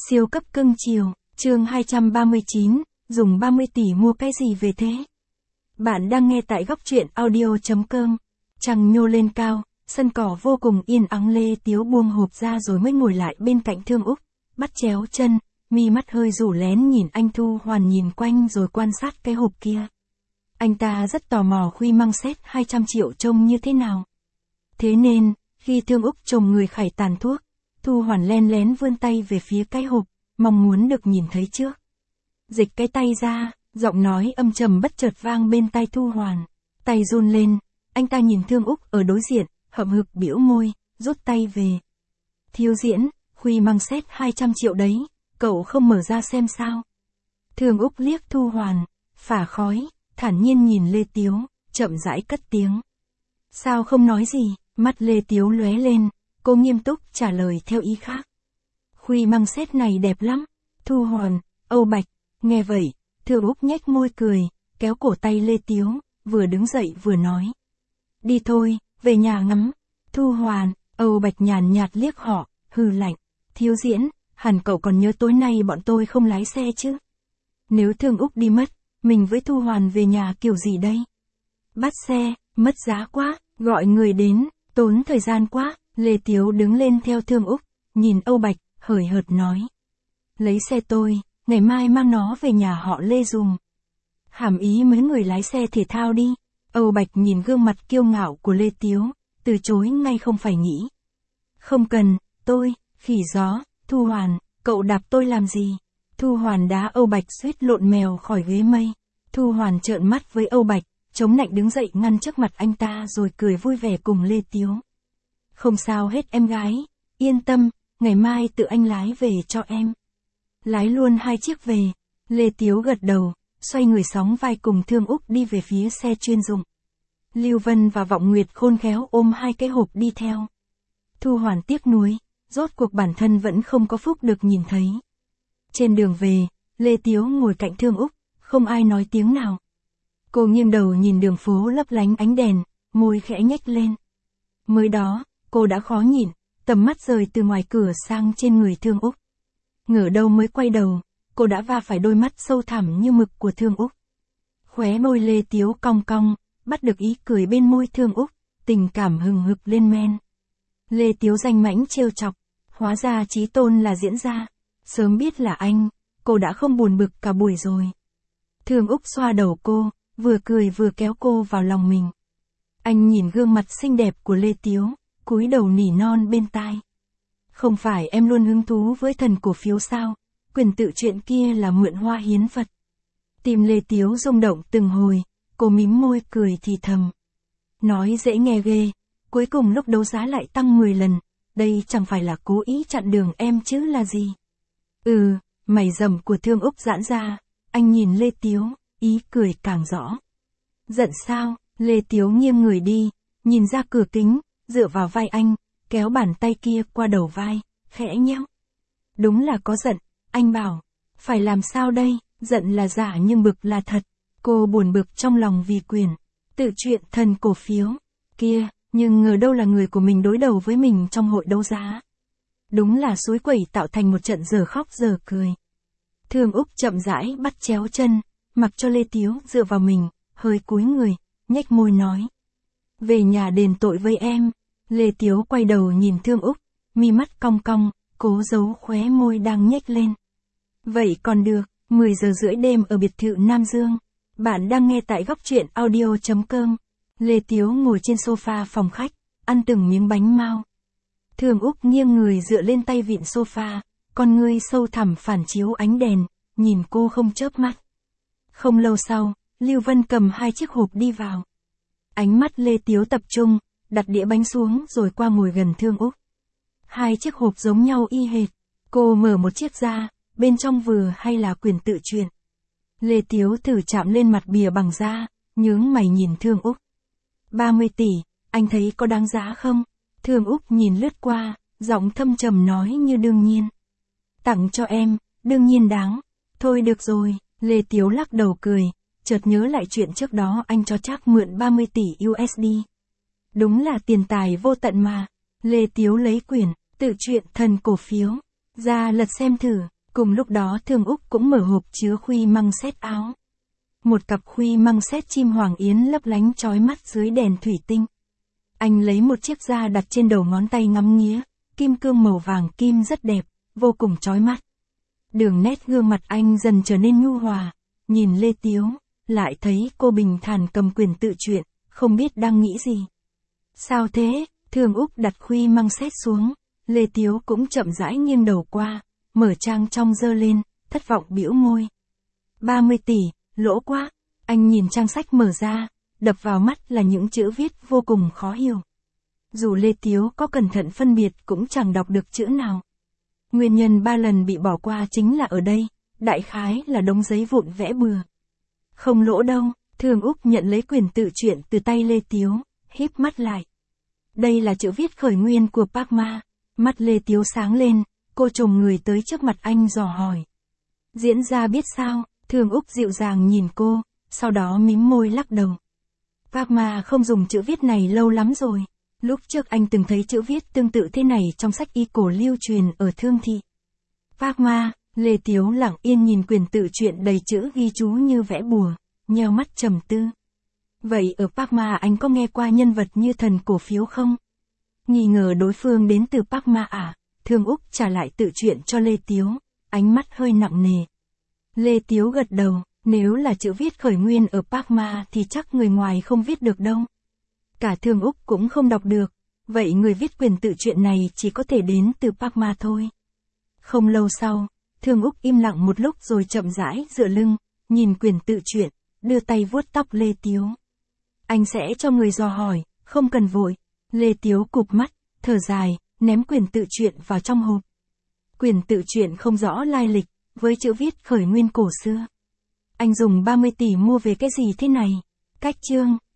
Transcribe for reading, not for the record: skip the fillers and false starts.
Siêu cấp cưng chiều, chương 239, dùng 30 tỷ mua cái gì về thế? Bạn đang nghe tại góc truyện audio.com. Trăng nhô lên cao, sân cỏ vô cùng yên ắng. Lê Tiếu buông hộp ra rồi mới ngồi lại bên cạnh Thương Úc, bắt chéo chân, mi mắt hơi rủ lén nhìn anh. Thu Hoàn nhìn quanh rồi quan sát cái hộp kia. Anh ta rất tò mò khuy măng xét 200 triệu trông như thế nào. Thế nên, khi Thương Úc chồng người khải tàn thuốc, Thu Hoàn len lén vươn tay về phía cái hộp, mong muốn được nhìn thấy trước. Dịch cái tay ra, giọng nói âm trầm bất chợt vang bên tai Thu Hoàn. Tay run lên, anh ta nhìn Thương Úc ở đối diện, hậm hực bĩu môi, rút tay về. Thiếu diễn, khuy măng xét 200 triệu đấy, cậu không mở ra xem sao? Thương Úc liếc Thu Hoàn, phả khói, thản nhiên nhìn Lê Tiếu, chậm rãi cất tiếng. Sao không nói gì? Mắt Lê Tiếu lóe lên, cô nghiêm túc trả lời theo ý khác. Khuy măng xét này đẹp lắm. Thu Hoàn, Âu Bạch, nghe vậy, Thương Úc nhếch môi cười, kéo cổ tay Lê Tiếu, vừa đứng dậy vừa nói. Đi thôi, về nhà ngắm. Thu Hoàn, Âu Bạch nhàn nhạt liếc họ, hừ lạnh. Thiếu diễn, hẳn cậu còn nhớ tối nay bọn tôi không lái xe chứ? Nếu Thương Úc đi mất, mình với Thu Hoàn về nhà kiểu gì đây? Bắt xe, mất giá quá, gọi người đến, tốn thời gian quá. Lê Tiếu đứng lên theo Thương Úc, nhìn Âu Bạch, hời hợt nói. Lấy xe tôi, ngày mai mang nó về nhà họ Lê dùng. Hàm ý mấy người lái xe thể thao đi. Âu Bạch nhìn gương mặt kiêu ngạo của Lê Tiếu, từ chối ngay không phải nghĩ. Không cần, tôi, khỉ gió. Thu Hoàn, cậu đạp tôi làm gì? Thu Hoàn đá Âu Bạch suýt lộn mèo khỏi ghế mây. Thu Hoàn trợn mắt với Âu Bạch, chống nạnh đứng dậy ngăn trước mặt anh ta rồi cười vui vẻ cùng Lê Tiếu. Không sao hết em gái, yên tâm, ngày mai tự anh lái về cho em. Lái luôn 2 chiếc về. Lê Tiếu gật đầu, xoay người sóng vai cùng Thương Úc đi về phía xe chuyên dụng. Lưu Vân và Vọng Nguyệt khôn khéo ôm 2 cái hộp đi theo. Thu Hoàn tiếc nuối, rốt cuộc bản thân vẫn không có phúc được nhìn thấy. Trên đường về, Lê Tiếu ngồi cạnh Thương Úc, không ai nói tiếng nào. Cô nghiêng đầu nhìn đường phố lấp lánh ánh đèn, môi khẽ nhếch lên. Mới đó, cô đã khó nhịn, tầm mắt rời từ ngoài cửa sang trên người Thương Úc. Ngửa đâu mới quay đầu, cô đã va phải đôi mắt sâu thẳm như mực của Thương Úc. Khóe môi Lê Tiếu cong cong, bắt được ý cười bên môi Thương Úc, tình cảm hừng hực lên men. Lê Tiếu danh mãnh trêu chọc, hóa ra Chí Tôn là diễn gia. Sớm biết là anh, cô đã không buồn bực cả buổi rồi. Thương Úc xoa đầu cô, vừa cười vừa kéo cô vào lòng mình. Anh nhìn gương mặt xinh đẹp của Lê Tiếu, cúi đầu nỉ non bên tai. Không phải em luôn hứng thú với thần cổ phiếu sao? Quyền tự chuyện kia là mượn hoa hiến Phật. Tim Lê Tiếu rung động từng hồi, cô mím môi cười thì thầm. Nói dễ nghe ghê, cuối cùng lúc đấu giá lại tăng 10 lần, đây chẳng phải là cố ý chặn đường em chứ là gì? Mày rậm của Thương Úc giãn ra, anh nhìn Lê Tiếu, ý cười càng rõ. Giận sao? Lê Tiếu nghiêng người đi, nhìn ra cửa kính, dựa vào vai anh, kéo bàn tay kia qua đầu vai, khẽ nhéo. Đúng là có giận, anh bảo. Phải làm sao đây? Giận là giả nhưng bực là thật. Cô buồn bực trong lòng vì quyền tự chuyện thần cổ phiếu kia, nhưng ngờ đâu là người của mình đối đầu với mình trong hội đấu giá. Đúng là suối quẩy tạo thành một trận giờ khóc giờ cười. Thương Úc chậm rãi bắt chéo chân, mặc cho Lê Tiếu dựa vào mình, hơi cúi người, nhếch môi nói. Về nhà đền tội với em. Lê Tiếu quay đầu nhìn Thương Úc, mi mắt cong cong, cố giấu khóe môi đang nhếch lên. Vậy còn được. 10 giờ rưỡi đêm ở biệt thự Nam Dương. Bạn đang nghe tại góc truyện audio.com. Lê Tiếu ngồi trên sofa phòng khách, ăn từng miếng bánh mao. Thương Úc nghiêng người dựa lên tay vịn sofa, con ngươi sâu thẳm phản chiếu ánh đèn, nhìn cô không chớp mắt. Không lâu sau, Lưu Vân cầm 2 chiếc hộp đi vào. Ánh mắt Lê Tiếu tập trung, đặt đĩa bánh xuống rồi qua ngồi gần Thương Úc. 2 chiếc hộp giống nhau y hệt. Cô mở một chiếc ra, bên trong vừa hay là quyền tự truyện. Lê Tiếu thử chạm lên mặt bìa bằng da, nhướng mày nhìn Thương Úc. 30 tỷ, anh thấy có đáng giá không? Thương Úc nhìn lướt qua, giọng thâm trầm nói như đương nhiên. Tặng cho em, đương nhiên đáng. Thôi được rồi, Lê Tiếu lắc đầu cười, chợt nhớ lại chuyện trước đó anh cho Trác mượn 30 tỷ USD. Đúng là tiền tài vô tận mà. Lê Tiếu lấy quyển tự truyện thần cổ phiếu ra lật xem thử, Cùng lúc đó Thương Úc cũng mở hộp chứa khuy măng xét áo. Một cặp khuy măng xét chim hoàng yến lấp lánh chói mắt dưới đèn thủy tinh. Anh lấy một chiếc da đặt trên đầu ngón tay ngắm nghía, kim cương màu vàng kim rất đẹp, vô cùng chói mắt. Đường nét gương mặt anh dần trở nên nhu hòa, nhìn Lê Tiếu, lại thấy cô bình thản cầm quyển tự truyện, không biết đang nghĩ gì. Sao thế? Thương Úc đặt khuy măng xét xuống, Lê Tiếu cũng chậm rãi nghiêng đầu qua, mở trang trong giơ lên, thất vọng bĩu môi. 30 tỷ, lỗ quá. Anh nhìn trang sách mở ra, đập vào mắt là những chữ viết vô cùng khó hiểu. Dù Lê Tiếu có cẩn thận phân biệt cũng chẳng đọc được chữ nào. Nguyên nhân 3 lần bị bỏ qua chính là ở đây, đại khái là đống giấy vụn vẽ bừa. Không lỗ đâu, Thương Úc nhận lấy quyển tự truyện từ tay Lê Tiếu, híp mắt lại. Đây là chữ viết khởi nguyên của Park Ma. Mắt Lê Tiếu sáng lên, cô chồm người tới trước mặt anh dò hỏi. Diễn ra biết sao? Thương Úc dịu dàng nhìn cô, sau đó mím môi lắc đầu. Park Ma không dùng chữ viết này lâu lắm rồi. Lúc trước anh từng thấy chữ viết tương tự thế này trong sách y cổ lưu truyền ở Thương Thị. Park Ma, Lê Tiếu lặng yên nhìn quyển tự truyện đầy chữ ghi chú như vẽ bùa, nheo mắt trầm tư. Vậy ở Park Ma anh có nghe qua nhân vật như thần cổ phiếu không? Nghi ngờ đối phương đến từ Park Ma à? Thương Úc trả lại tự truyện cho Lê Tiếu, ánh mắt hơi nặng nề. Lê Tiếu gật đầu, nếu là chữ viết khởi nguyên ở Park Ma thì chắc người ngoài không viết được đâu. Cả Thương Úc cũng không đọc được, vậy người viết quyển tự truyện này chỉ có thể đến từ Park Ma thôi. Không lâu sau, Thương Úc im lặng một lúc rồi chậm rãi dựa lưng, nhìn quyển tự truyện, đưa tay vuốt tóc Lê Tiếu. Anh sẽ cho người dò hỏi, không cần vội. Lê Tiếu cụp mắt, thở dài, ném quyển tự truyện vào trong hộp. Quyển tự truyện không rõ lai lịch, với chữ viết khởi nguyên cổ xưa. Anh dùng 30 tỷ mua về cái gì thế này? Cách chương.